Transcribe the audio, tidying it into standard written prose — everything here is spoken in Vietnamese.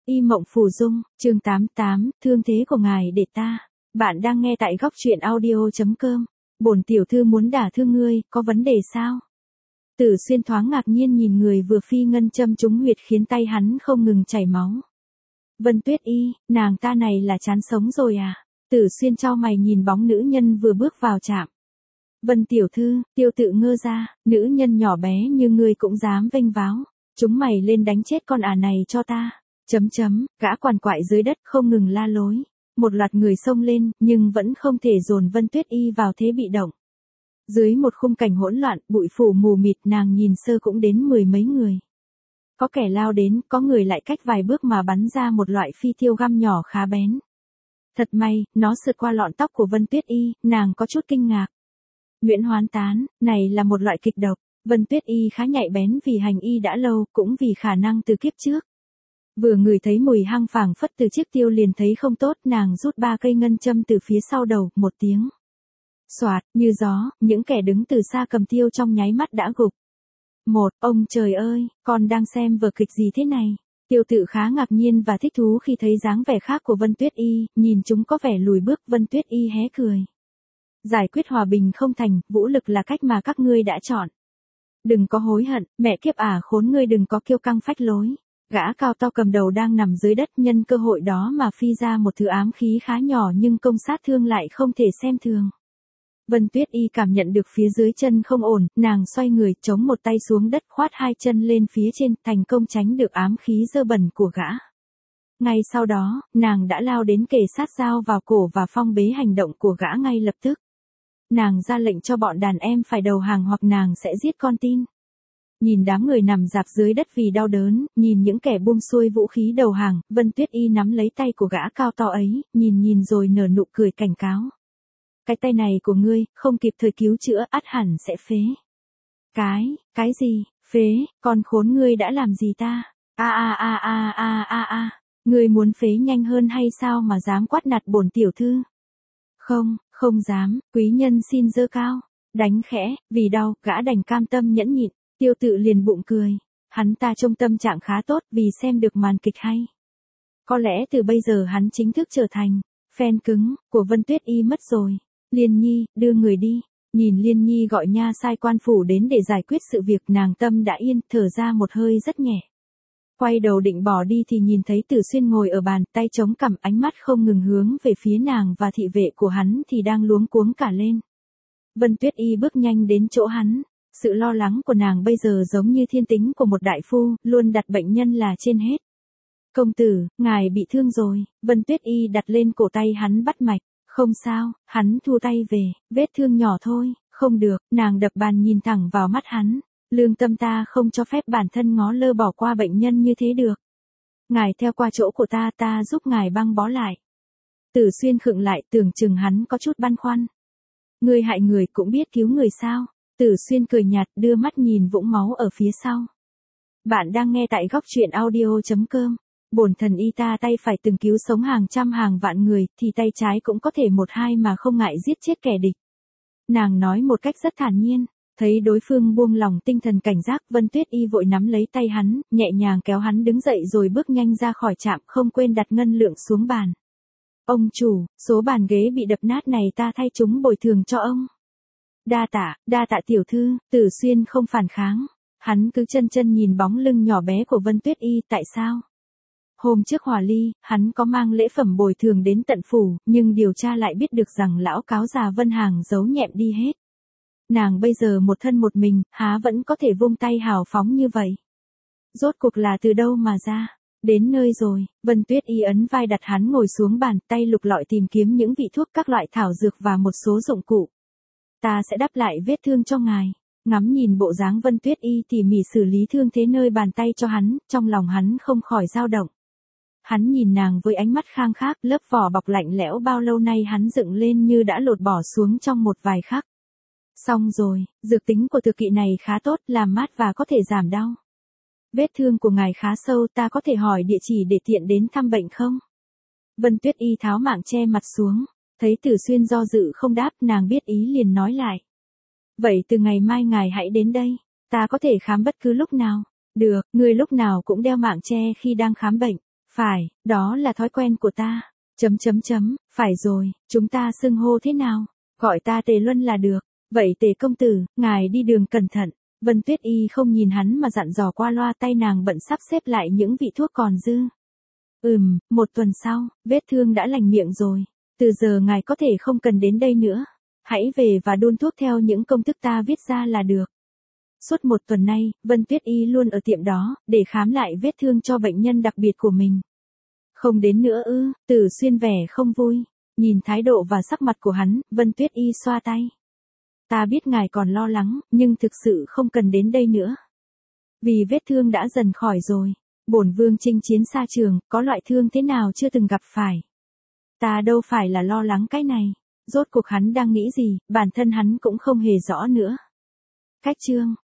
Y Mộng Phù Dung, chương 88, thương thế của ngài để ta. Bạn đang nghe tại góc truyện audio.com. Bổn tiểu thư muốn đả thương ngươi, có vấn đề sao? Tử Xuyên thoáng ngạc nhiên nhìn người vừa phi ngân châm trúng huyệt khiến tay hắn không ngừng chảy máu. Vân Tuyết Y, nàng ta này là chán sống rồi à? Tử Xuyên chau mày nhìn bóng nữ nhân vừa bước vào trạm. Vân tiểu thư, Tiêu Tự ngơ ra, nữ nhân nhỏ bé như ngươi cũng dám vênh váo. Chúng mày lên đánh chết con này cho ta. Gã quằn quại dưới đất không ngừng la lối. Một loạt người xông lên, nhưng vẫn không thể dồn Vân Tuyết Y vào thế bị động. Dưới một khung cảnh hỗn loạn, bụi phủ mù mịt, nàng nhìn sơ cũng đến 10 mấy người. Có kẻ lao đến, có người lại cách vài bước mà bắn ra một loại phi tiêu găm nhỏ khá bén. Thật may, nó sượt qua lọn tóc của Vân Tuyết Y, nàng có chút kinh ngạc. Nguyễn Hoán Tán, này là một loại kịch độc. Vân Tuyết Y khá nhạy bén vì hành y đã lâu, cũng vì khả năng từ kiếp trước. Vừa ngửi thấy mùi hăng phảng phất từ chiếc tiêu liền thấy không tốt, nàng rút 3 cây ngân châm từ phía sau đầu, một tiếng. Xoạt, như gió, những kẻ đứng từ xa cầm tiêu trong nháy mắt đã gục. Ông trời ơi, con đang xem vở kịch gì thế này? Tiêu Tự khá ngạc nhiên và thích thú khi thấy dáng vẻ khác của Vân Tuyết Y, nhìn chúng có vẻ lùi bước. Vân Tuyết Y hé cười. Giải quyết hòa bình không thành, vũ lực là cách mà các ngươi đã chọn. Đừng có hối hận, mẹ kiếp khốn ngươi đừng có kiêu căng phách lối. Gã cao to cầm đầu đang nằm dưới đất nhân cơ hội đó mà phi ra một thứ ám khí khá nhỏ nhưng công sát thương lại không thể xem thường. Vân Tuyết Y cảm nhận được phía dưới chân không ổn, nàng xoay người chống một tay xuống đất khoát hai chân lên phía trên, thành công tránh được ám khí dơ bẩn của gã. Ngay sau đó, nàng đã lao đến kề sát dao vào cổ và phong bế hành động của gã ngay lập tức. Nàng ra lệnh cho bọn đàn em phải đầu hàng hoặc nàng sẽ giết con tin. Nhìn đám người nằm rạp dưới đất vì đau đớn, nhìn những kẻ buông xuôi vũ khí đầu hàng, Vân Tuyết Y nắm lấy tay của gã cao to ấy, nhìn rồi nở nụ cười cảnh cáo. Cái tay này của ngươi, không kịp thời cứu chữa, ắt hẳn sẽ phế. Cái gì, phế, con khốn ngươi đã làm gì ta? Ngươi muốn phế nhanh hơn hay sao mà dám quát nạt bổn tiểu thư? Không dám, quý nhân xin giơ cao, đánh khẽ, vì đau, gã đành cam tâm nhẫn nhịn. Tiêu Tự liền bụng cười, hắn ta trông tâm trạng khá tốt vì xem được màn kịch hay. Có lẽ từ bây giờ hắn chính thức trở thành fan cứng của Vân Tuyết Y mất rồi. Liên Nhi, đưa người đi. Nhìn Liên Nhi gọi nha sai quan phủ đến để giải quyết sự việc, nàng tâm đã yên, thở ra một hơi rất nhẹ. Quay đầu định bỏ đi thì nhìn thấy Tử Xuyên ngồi ở bàn, tay chống cằm, ánh mắt không ngừng hướng về phía nàng và thị vệ của hắn thì đang luống cuống cả lên. Vân Tuyết Y bước nhanh đến chỗ hắn. Sự lo lắng của nàng bây giờ giống như thiên tính của một đại phu, luôn đặt bệnh nhân là trên hết. Công tử, ngài bị thương rồi. Vân Tuyết Y đặt lên cổ tay hắn bắt mạch. Không sao, hắn thu tay về, vết thương nhỏ thôi. Không được, nàng đập bàn nhìn thẳng vào mắt hắn. Lương tâm ta không cho phép bản thân ngó lơ bỏ qua bệnh nhân như thế được. Ngài theo qua chỗ của ta giúp ngài băng bó lại. Tử Xuyên khựng lại, tưởng chừng hắn có chút băn khoăn. Ngươi hại người cũng biết cứu người sao? Tử Xuyên cười nhạt, đưa mắt nhìn vũng máu ở phía sau. Bạn đang nghe tại góc truyện audio.com. Bổn thần y ta tay phải từng cứu sống hàng trăm hàng vạn người, thì tay trái cũng có thể một hai mà không ngại giết chết kẻ địch. Nàng nói một cách rất thản nhiên. Thấy đối phương buông lòng tinh thần cảnh giác, Vân Tuyết Y vội nắm lấy tay hắn, nhẹ nhàng kéo hắn đứng dậy rồi bước nhanh ra khỏi trạm, không quên đặt ngân lượng xuống bàn. Ông chủ, số bàn ghế bị đập nát này ta thay chúng bồi thường cho ông. Đa tạ tiểu thư. Tử Xuyên không phản kháng. Hắn cứ chân nhìn bóng lưng nhỏ bé của Vân Tuyết Y. Tại sao? Hôm trước hòa ly, hắn có mang lễ phẩm bồi thường đến tận phủ, nhưng điều tra lại biết được rằng lão cáo già Vân Hàng giấu nhẹm đi hết. Nàng bây giờ một thân một mình, há vẫn có thể vung tay hào phóng như vậy. Rốt cuộc là từ đâu mà ra? Đến nơi rồi. Vân Tuyết Y ấn vai đặt hắn ngồi xuống bàn, tay lục lọi tìm kiếm những vị thuốc, các loại thảo dược và một số dụng cụ. Ta sẽ đắp lại vết thương cho ngài. Ngắm nhìn bộ dáng Vân Tuyết Y tỉ mỉ xử lý thương thế nơi bàn tay cho hắn, trong lòng hắn không khỏi dao động. Hắn nhìn nàng với ánh mắt khang khác, lớp vỏ bọc lạnh lẽo bao lâu nay hắn dựng lên như đã lột bỏ xuống trong một vài khắc. Xong rồi, dược tính của thực kỵ này khá tốt, làm mát và có thể giảm đau. Vết thương của ngài khá sâu, ta có thể hỏi địa chỉ để tiện đến thăm bệnh không? Vân Tuyết Y tháo mạng che mặt xuống. Thấy Tử Xuyên do dự không đáp, nàng biết ý liền nói lại. Vậy từ ngày mai ngài hãy đến đây, ta có thể khám bất cứ lúc nào. Được, ngươi lúc nào cũng đeo mạng che khi đang khám bệnh. Phải, đó là thói quen của ta. Phải rồi, chúng ta xưng hô thế nào? Gọi ta Tề Luân là được. Vậy Tề công tử, ngài đi đường cẩn thận. Vân Tuyết Y không nhìn hắn mà dặn dò qua loa, tay nàng bận sắp xếp lại những vị thuốc còn dư. Một tuần sau, vết thương đã lành miệng rồi. Từ giờ ngài có thể không cần đến đây nữa. Hãy về và đun thuốc theo những công thức ta viết ra là được. Suốt một tuần nay, Vân Tuyết Y luôn ở tiệm đó, để khám lại vết thương cho bệnh nhân đặc biệt của mình. Không đến nữa ư? Tử Xuyên vẻ không vui. Nhìn thái độ và sắc mặt của hắn, Vân Tuyết Y xoa tay. Ta biết ngài còn lo lắng, nhưng thực sự không cần đến đây nữa. Vì vết thương đã dần khỏi rồi. Bổn vương chinh chiến xa trường, có loại thương thế nào chưa từng gặp phải. Ta đâu phải là lo lắng cái này. Rốt cuộc hắn đang nghĩ gì, bản thân hắn cũng không hề rõ nữa. Cách chương